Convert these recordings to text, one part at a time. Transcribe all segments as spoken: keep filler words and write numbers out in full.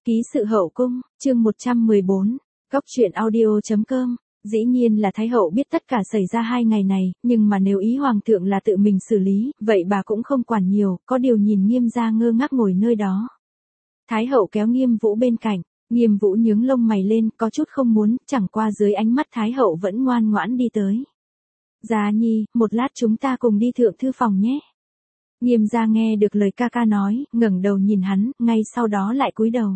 Ký sự hậu cung, chương một trăm mười bốn, Góc truyện audio.com. Dĩ nhiên là Thái hậu biết tất cả xảy ra hai ngày này, nhưng mà nếu ý hoàng thượng là tự mình xử lý, vậy bà cũng không quản nhiều, có điều nhìn Nghiêm gia ngơ ngác ngồi nơi đó. Thái hậu kéo Nghiêm Vũ bên cạnh, Nghiêm Vũ nhướng lông mày lên, có chút không muốn, chẳng qua dưới ánh mắt Thái hậu vẫn ngoan ngoãn đi tới. Gia Nhi, một lát chúng ta cùng đi thượng thư phòng nhé. Nghiêm gia nghe được lời ca ca nói, ngẩng đầu nhìn hắn, ngay sau đó lại cúi đầu.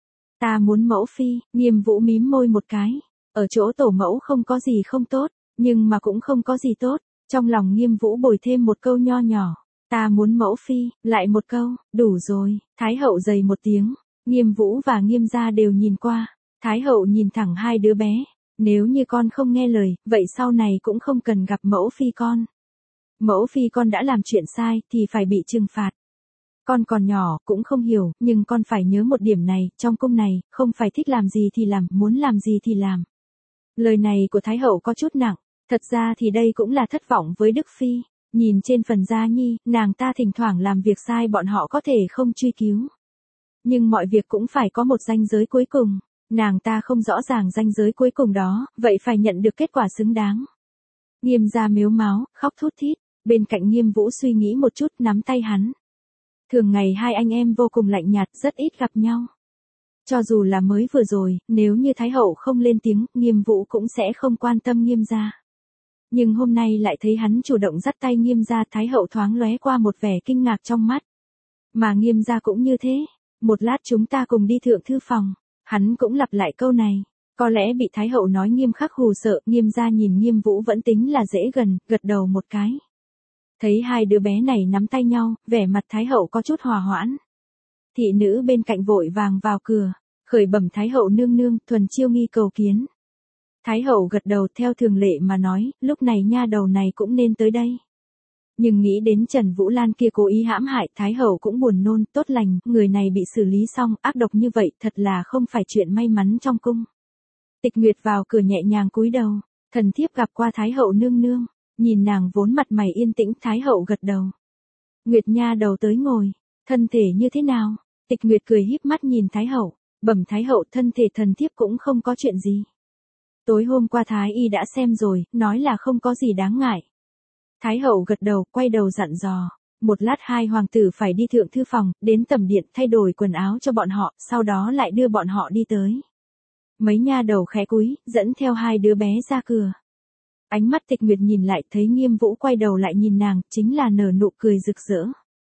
Ta muốn mẫu phi. Nghiêm Vũ mím môi một cái. Ở chỗ tổ mẫu không có gì không tốt, nhưng mà cũng không có gì tốt. Trong lòng Nghiêm Vũ bồi thêm một câu nho nhỏ. Ta muốn mẫu phi, lại một câu, đủ rồi. Thái hậu dày một tiếng. Nghiêm Vũ và Nghiêm gia đều nhìn qua. Thái hậu nhìn thẳng hai đứa bé. Nếu như con không nghe lời, vậy sau này cũng không cần gặp mẫu phi con. Mẫu phi con đã làm chuyện sai, thì phải bị trừng phạt. Con còn nhỏ, cũng không hiểu, nhưng con phải nhớ một điểm này, trong cung này, không phải thích làm gì thì làm, muốn làm gì thì làm. Lời này của Thái hậu có chút nặng, thật ra thì đây cũng là thất vọng với Đức Phi. Nhìn trên phần Gia Nhi, nàng ta thỉnh thoảng làm việc sai bọn họ có thể không truy cứu. Nhưng mọi việc cũng phải có một ranh giới cuối cùng, nàng ta không rõ ràng ranh giới cuối cùng đó, vậy phải nhận được kết quả xứng đáng. Nghiêm gia mếu máo, khóc thút thít, bên cạnh Nghiêm Vũ suy nghĩ một chút nắm tay hắn. Thường ngày hai anh em vô cùng lạnh nhạt, rất ít gặp nhau. Cho dù là mới vừa rồi, nếu như Thái hậu không lên tiếng, Nghiêm Vũ cũng sẽ không quan tâm Nghiêm gia. Nhưng hôm nay lại thấy hắn chủ động dắt tay Nghiêm gia, Thái hậu thoáng lóe qua một vẻ kinh ngạc trong mắt. Mà Nghiêm gia cũng như thế, một lát chúng ta cùng đi thượng thư phòng. Hắn cũng lặp lại câu này, có lẽ bị Thái hậu nói nghiêm khắc hù sợ, Nghiêm gia nhìn Nghiêm Vũ vẫn tính là dễ gần, gật đầu một cái. Thấy hai đứa bé này nắm tay nhau, vẻ mặt Thái hậu có chút hòa hoãn. Thị nữ bên cạnh vội vàng vào cửa, khởi bẩm Thái hậu nương nương, thuần chiêu nghi cầu kiến. Thái hậu gật đầu theo thường lệ mà nói, lúc này nha đầu này cũng nên tới đây. Nhưng nghĩ đến Trần Vũ Lan kia cố ý hãm hại, Thái hậu cũng buồn nôn, tốt lành, người này bị xử lý xong, ác độc như vậy, thật là không phải chuyện may mắn trong cung. Tịch Nguyệt vào cửa nhẹ nhàng cúi đầu, thần thiếp gặp qua Thái hậu nương nương. Nhìn nàng vốn mặt mày yên tĩnh, Thái hậu gật đầu. Nguyệt nha đầu tới ngồi, thân thể như thế nào? Tịch Nguyệt cười híp mắt nhìn Thái hậu, bẩm Thái hậu, thân thể thần thiếp cũng không có chuyện gì. Tối hôm qua Thái y đã xem rồi, nói là không có gì đáng ngại. Thái hậu gật đầu, quay đầu dặn dò, một lát hai hoàng tử phải đi thượng thư phòng, đến tẩm điện thay đổi quần áo cho bọn họ, sau đó lại đưa bọn họ đi tới. Mấy nha đầu khẽ cúi, dẫn theo hai đứa bé ra cửa. Ánh mắt Tịch Nguyệt nhìn lại thấy Nghiêm Vũ quay đầu lại nhìn nàng, chính là nở nụ cười rực rỡ.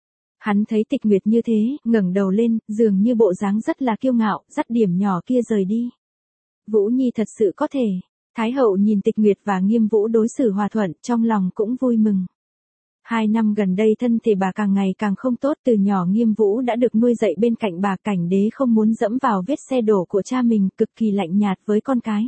Hắn thấy Tịch Nguyệt như thế, ngẩng đầu lên, dường như bộ dáng rất là kiêu ngạo, dắt điểm nhỏ kia rời đi. Vũ Nhi thật sự có thể. Thái hậu nhìn Tịch Nguyệt và Nghiêm Vũ đối xử hòa thuận, trong lòng cũng vui mừng. Hai năm gần đây thân thể bà càng ngày càng không tốt, từ nhỏ Nghiêm Vũ đã được nuôi dạy bên cạnh bà, Cảnh Đế không muốn dẫm vào vết xe đổ của cha mình, cực kỳ lạnh nhạt với con cái.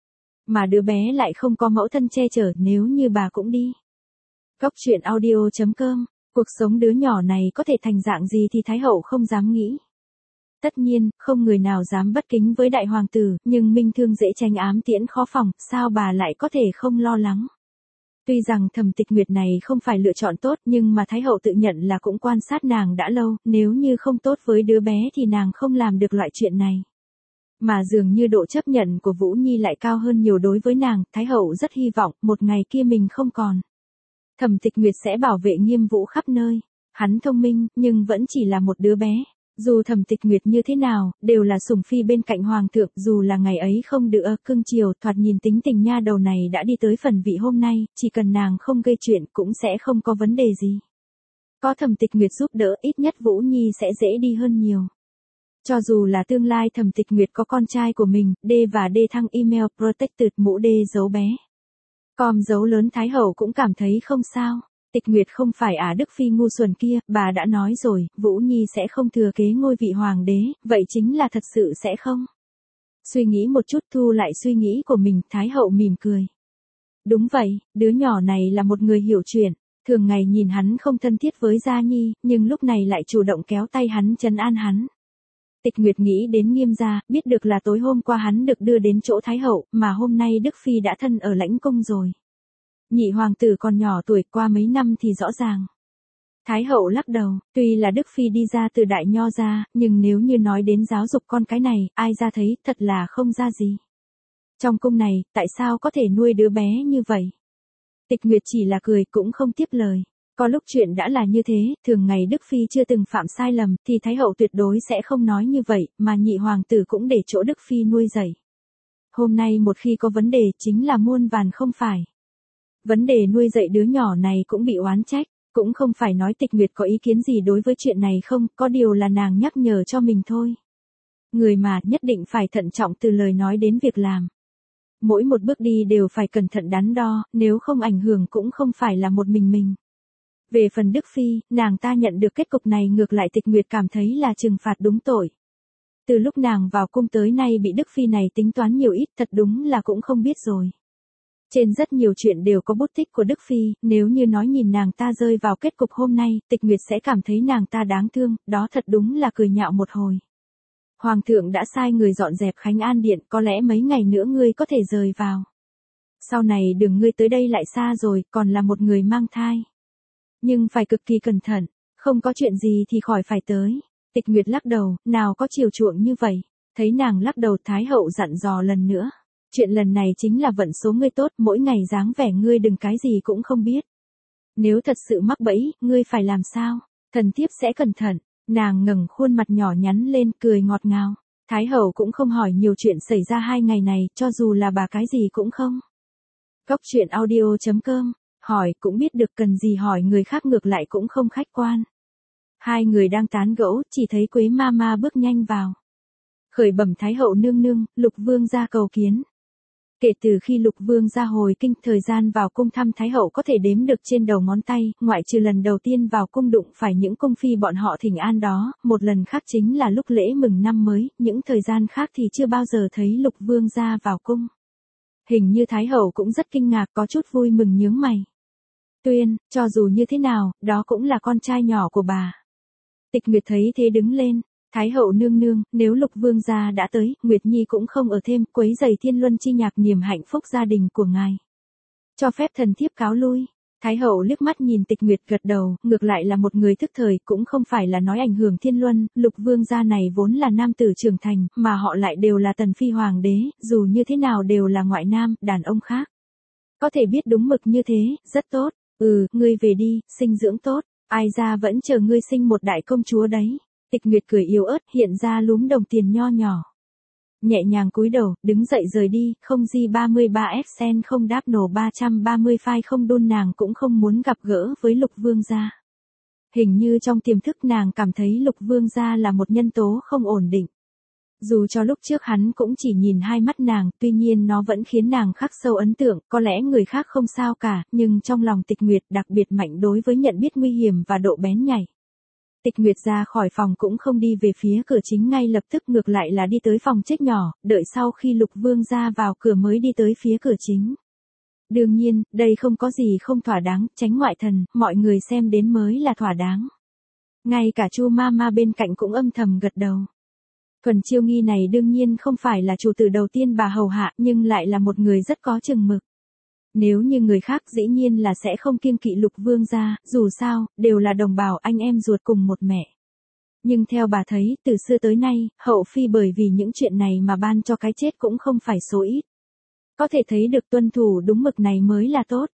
Mà đứa bé lại không có mẫu thân che chở, nếu như bà cũng đi. Góc truyện audio.com, cuộc sống đứa nhỏ này có thể thành dạng gì thì Thái hậu không dám nghĩ. Tất nhiên, không người nào dám bất kính với đại hoàng tử, nhưng minh thương dễ tránh ám tiễn khó phòng, sao bà lại có thể không lo lắng. Tuy rằng Thẩm Tịch Nguyệt này không phải lựa chọn tốt, nhưng mà Thái hậu tự nhận là cũng quan sát nàng đã lâu, nếu như không tốt với đứa bé thì nàng không làm được loại chuyện này. Mà dường như độ chấp nhận của Vũ Nhi lại cao hơn nhiều đối với nàng, Thái hậu rất hy vọng, một ngày kia mình không còn. Thẩm Tịch Nguyệt sẽ bảo vệ Nghiêm Vũ khắp nơi. Hắn thông minh, nhưng vẫn chỉ là một đứa bé. Dù Thẩm Tịch Nguyệt như thế nào, đều là sủng phi bên cạnh hoàng thượng, dù là ngày ấy không được cưng chiều, thoạt nhìn tính tình nha đầu này đã đi tới phần vị hôm nay, chỉ cần nàng không gây chuyện cũng sẽ không có vấn đề gì. Có Thẩm Tịch Nguyệt giúp đỡ, ít nhất Vũ Nhi sẽ dễ đi hơn nhiều. Cho dù là tương lai Thẩm Tịch Nguyệt có con trai của mình, D và D thăng email protected mũ D dấu bé. Com dấu lớn, Thái hậu cũng cảm thấy không sao. Tịch Nguyệt không phải Á Đức Phi ngu xuẩn kia, bà đã nói rồi, Vũ Nhi sẽ không thừa kế ngôi vị hoàng đế, vậy chính là thật sự sẽ không. Suy nghĩ một chút thu lại suy nghĩ của mình, Thái hậu mỉm cười. Đúng vậy, đứa nhỏ này là một người hiểu chuyện, thường ngày nhìn hắn không thân thiết với Gia Nhi, nhưng lúc này lại chủ động kéo tay hắn trấn an hắn. Tịch Nguyệt nghĩ đến Nghiêm gia, biết được là tối hôm qua hắn được đưa đến chỗ Thái hậu, mà hôm nay Đức Phi đã thân ở lãnh cung rồi. Nhị hoàng tử còn nhỏ tuổi, qua mấy năm thì rõ ràng. Thái hậu lắc đầu, tuy là Đức Phi đi ra từ đại nho gia, nhưng nếu như nói đến giáo dục con cái này, ai ra thấy, thật là không ra gì. Trong cung này, tại sao có thể nuôi đứa bé như vậy? Tịch Nguyệt chỉ là cười cũng không tiếp lời. Có lúc chuyện đã là như thế, thường ngày Đức Phi chưa từng phạm sai lầm, thì Thái hậu tuyệt đối sẽ không nói như vậy, mà nhị hoàng tử cũng để chỗ Đức Phi nuôi dạy. Hôm nay một khi có vấn đề chính là muôn vàn không phải. Vấn đề nuôi dạy đứa nhỏ này cũng bị oán trách, cũng không phải nói Tịch Nguyệt có ý kiến gì đối với chuyện này không, có điều là nàng nhắc nhở cho mình thôi. Người mà nhất định phải thận trọng từ lời nói đến việc làm. Mỗi một bước đi đều phải cẩn thận đắn đo, nếu không ảnh hưởng cũng không phải là một mình mình. Về phần Đức Phi, nàng ta nhận được kết cục này ngược lại Tịch Nguyệt cảm thấy là trừng phạt đúng tội. Từ lúc nàng vào cung tới nay bị Đức Phi này tính toán nhiều ít thật đúng là cũng không biết rồi. Trên rất nhiều chuyện đều có bút tích của Đức Phi, nếu như nói nhìn nàng ta rơi vào kết cục hôm nay, Tịch Nguyệt sẽ cảm thấy nàng ta đáng thương, đó thật đúng là cười nhạo một hồi. Hoàng thượng đã sai người dọn dẹp Khánh An Điện, có lẽ mấy ngày nữa ngươi có thể rời vào. Sau này đường ngươi tới đây lại xa rồi, còn là một người mang thai. Nhưng phải cực kỳ cẩn thận, không có chuyện gì thì khỏi phải tới. Tịch Nguyệt lắc đầu, nào có chiều chuộng như vậy. Thấy nàng lắc đầu Thái hậu dặn dò lần nữa. Chuyện lần này chính là vận số ngươi tốt, mỗi ngày dáng vẻ ngươi đừng cái gì cũng không biết. Nếu thật sự mắc bẫy, ngươi phải làm sao? Thần thiếp sẽ cẩn thận. Nàng ngẩng khuôn mặt nhỏ nhắn lên cười ngọt ngào. Thái hậu cũng không hỏi nhiều chuyện xảy ra hai ngày này, cho dù là bà cái gì cũng không. Góc truyện audio chấm com, hỏi cũng biết được cần gì hỏi người khác ngược lại cũng không khách quan. Hai người đang tán gẫu, chỉ thấy Quế ma ma bước nhanh vào. Khởi bẩm Thái hậu nương nương, Lục Vương gia cầu kiến. Kể từ khi Lục Vương gia hồi kinh, thời gian vào cung thăm Thái hậu có thể đếm được trên đầu ngón tay, ngoại trừ lần đầu tiên vào cung đụng phải những cung phi bọn họ thỉnh an đó, một lần khác chính là lúc lễ mừng năm mới, những thời gian khác thì chưa bao giờ thấy Lục Vương gia vào cung. Hình như Thái hậu cũng rất kinh ngạc, có chút vui mừng nhướng mày. Tuyên, cho dù như thế nào, đó cũng là con trai nhỏ của bà. Tịch Nguyệt thấy thế đứng lên. Thái hậu nương nương, nếu Lục Vương gia đã tới, Nguyệt Nhi cũng không ở thêm, quấy rầy thiên luân chi nhạc niềm hạnh phúc gia đình của ngài. Cho phép thần thiếp cáo lui. Thái hậu liếc mắt nhìn Tịch Nguyệt gật đầu, ngược lại là một người thức thời, cũng không phải là nói ảnh hưởng thiên luân, Lục Vương gia này vốn là nam tử trưởng thành, mà họ lại đều là tần phi hoàng đế, dù như thế nào đều là ngoại nam, đàn ông khác. Có thể biết đúng mực như thế, rất tốt. Ừ, ngươi về đi, sinh dưỡng tốt, ai ra vẫn chờ ngươi sinh một đại công chúa đấy. Tịch Nguyệt cười yếu ớt, hiện ra lúm đồng tiền nho nhỏ. Nhẹ nhàng cúi đầu, đứng dậy rời đi, không di ba mươi ba ép sen không đáp nổ ba trăm ba mươi phai không đôn nàng cũng không muốn gặp gỡ với Lục Vương gia. Hình như trong tiềm thức nàng cảm thấy Lục Vương gia là một nhân tố không ổn định. Dù cho lúc trước hắn cũng chỉ nhìn hai mắt nàng, tuy nhiên nó vẫn khiến nàng khắc sâu ấn tượng, có lẽ người khác không sao cả, nhưng trong lòng Tịch Nguyệt đặc biệt mạnh đối với nhận biết nguy hiểm và độ bén nhạy. Tịch Nguyệt ra khỏi phòng cũng không đi về phía cửa chính ngay lập tức, ngược lại là đi tới phòng trích nhỏ, đợi sau khi Lục Vương ra vào cửa mới đi tới phía cửa chính. Đương nhiên, đây không có gì không thỏa đáng, tránh ngoại thần, mọi người xem đến mới là thỏa đáng. Ngay cả Chu ma ma bên cạnh cũng âm thầm gật đầu. Thuần Chiêu Nghi này đương nhiên không phải là chủ tử đầu tiên bà hầu hạ, nhưng lại là một người rất có chừng mực. Nếu như người khác dĩ nhiên là sẽ không kiêng kỵ Lục Vương gia, dù sao, đều là đồng bào anh em ruột cùng một mẹ. Nhưng theo bà thấy, từ xưa tới nay, hậu phi bởi vì những chuyện này mà ban cho cái chết cũng không phải số ít. Có thể thấy được tuân thủ đúng mực này mới là tốt.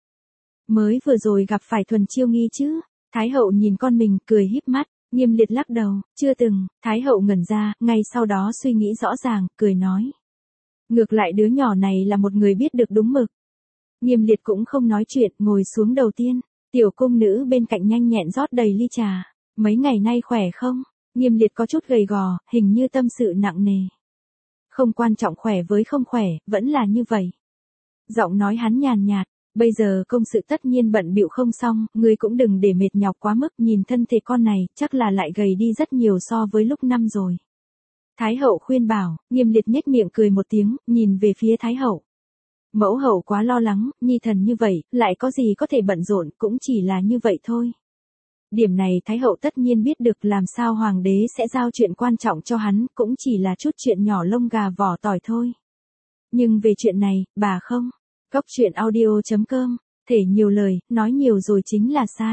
Mới vừa rồi gặp phải Thuần Chiêu Nghi chứ? Thái hậu nhìn con mình, cười híp mắt, Nghiêm Liệt lắc đầu, chưa từng. Thái hậu ngẩn ra, ngay sau đó suy nghĩ rõ ràng, cười nói. Ngược lại đứa nhỏ này là một người biết được đúng mực. Nghiêm Liệt cũng không nói chuyện, ngồi xuống đầu tiên. Tiểu cung nữ bên cạnh nhanh nhẹn rót đầy ly trà. Mấy ngày nay khỏe không? Nghiêm Liệt có chút gầy gò, hình như tâm sự nặng nề. Không quan trọng khỏe với không khỏe, vẫn là như vậy. Giọng nói hắn nhàn nhạt, bây giờ công sự tất nhiên bận bịu không xong, ngươi cũng đừng để mệt nhọc quá mức, nhìn thân thể con này, chắc là lại gầy đi rất nhiều so với lúc năm rồi. Thái hậu khuyên bảo, Nghiêm Liệt nhếch miệng cười một tiếng, nhìn về phía Thái hậu. Mẫu hậu quá lo lắng, nhi thần như vậy, lại có gì có thể bận rộn, cũng chỉ là như vậy thôi. Điểm này Thái hậu tất nhiên biết được, làm sao hoàng đế sẽ giao chuyện quan trọng cho hắn, cũng chỉ là chút chuyện nhỏ lông gà vỏ tỏi thôi. Nhưng về chuyện này, bà không. Góc truyện audio chấm com, thể nhiều lời, nói nhiều rồi chính là sai.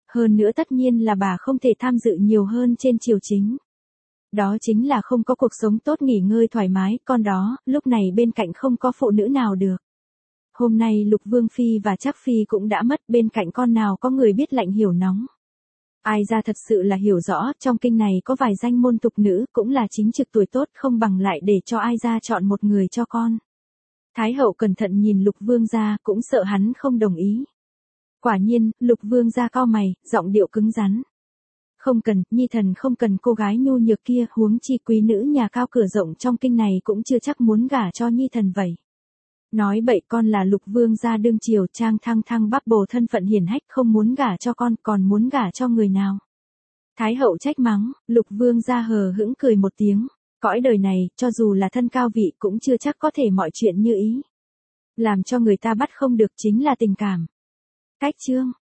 Hơn nữa tất nhiên là bà không thể tham dự nhiều hơn trên triều chính. Đó chính là không có cuộc sống tốt nghỉ ngơi thoải mái, con đó, lúc này bên cạnh không có phụ nữ nào được. Hôm nay Lục Vương Phi và Trác Phi cũng đã mất, bên cạnh con nào có người biết lạnh hiểu nóng. Ai ra thật sự là hiểu rõ, trong kinh này có vài danh môn tục nữ cũng là chính trực tuổi tốt, không bằng lại để cho ai ra chọn một người cho con. Thái hậu cẩn thận nhìn Lục Vương gia, cũng sợ hắn không đồng ý. Quả nhiên, Lục Vương gia cau mày, giọng điệu cứng rắn. Không cần, nhi thần không cần cô gái nhu nhược kia, huống chi quý nữ nhà cao cửa rộng trong kinh này cũng chưa chắc muốn gả cho nhi thần vậy. Nói bậy, con là Lục Vương gia đương triều, trang thăng thăng bắp bồ, thân phận hiển hách, không muốn gả cho con, còn muốn gả cho người nào. Thái hậu trách mắng, Lục Vương gia hờ hững cười một tiếng. Cõi đời này, cho dù là thân cao vị cũng chưa chắc có thể mọi chuyện như ý. Làm cho người ta bắt không được chính là tình cảm. Cách chương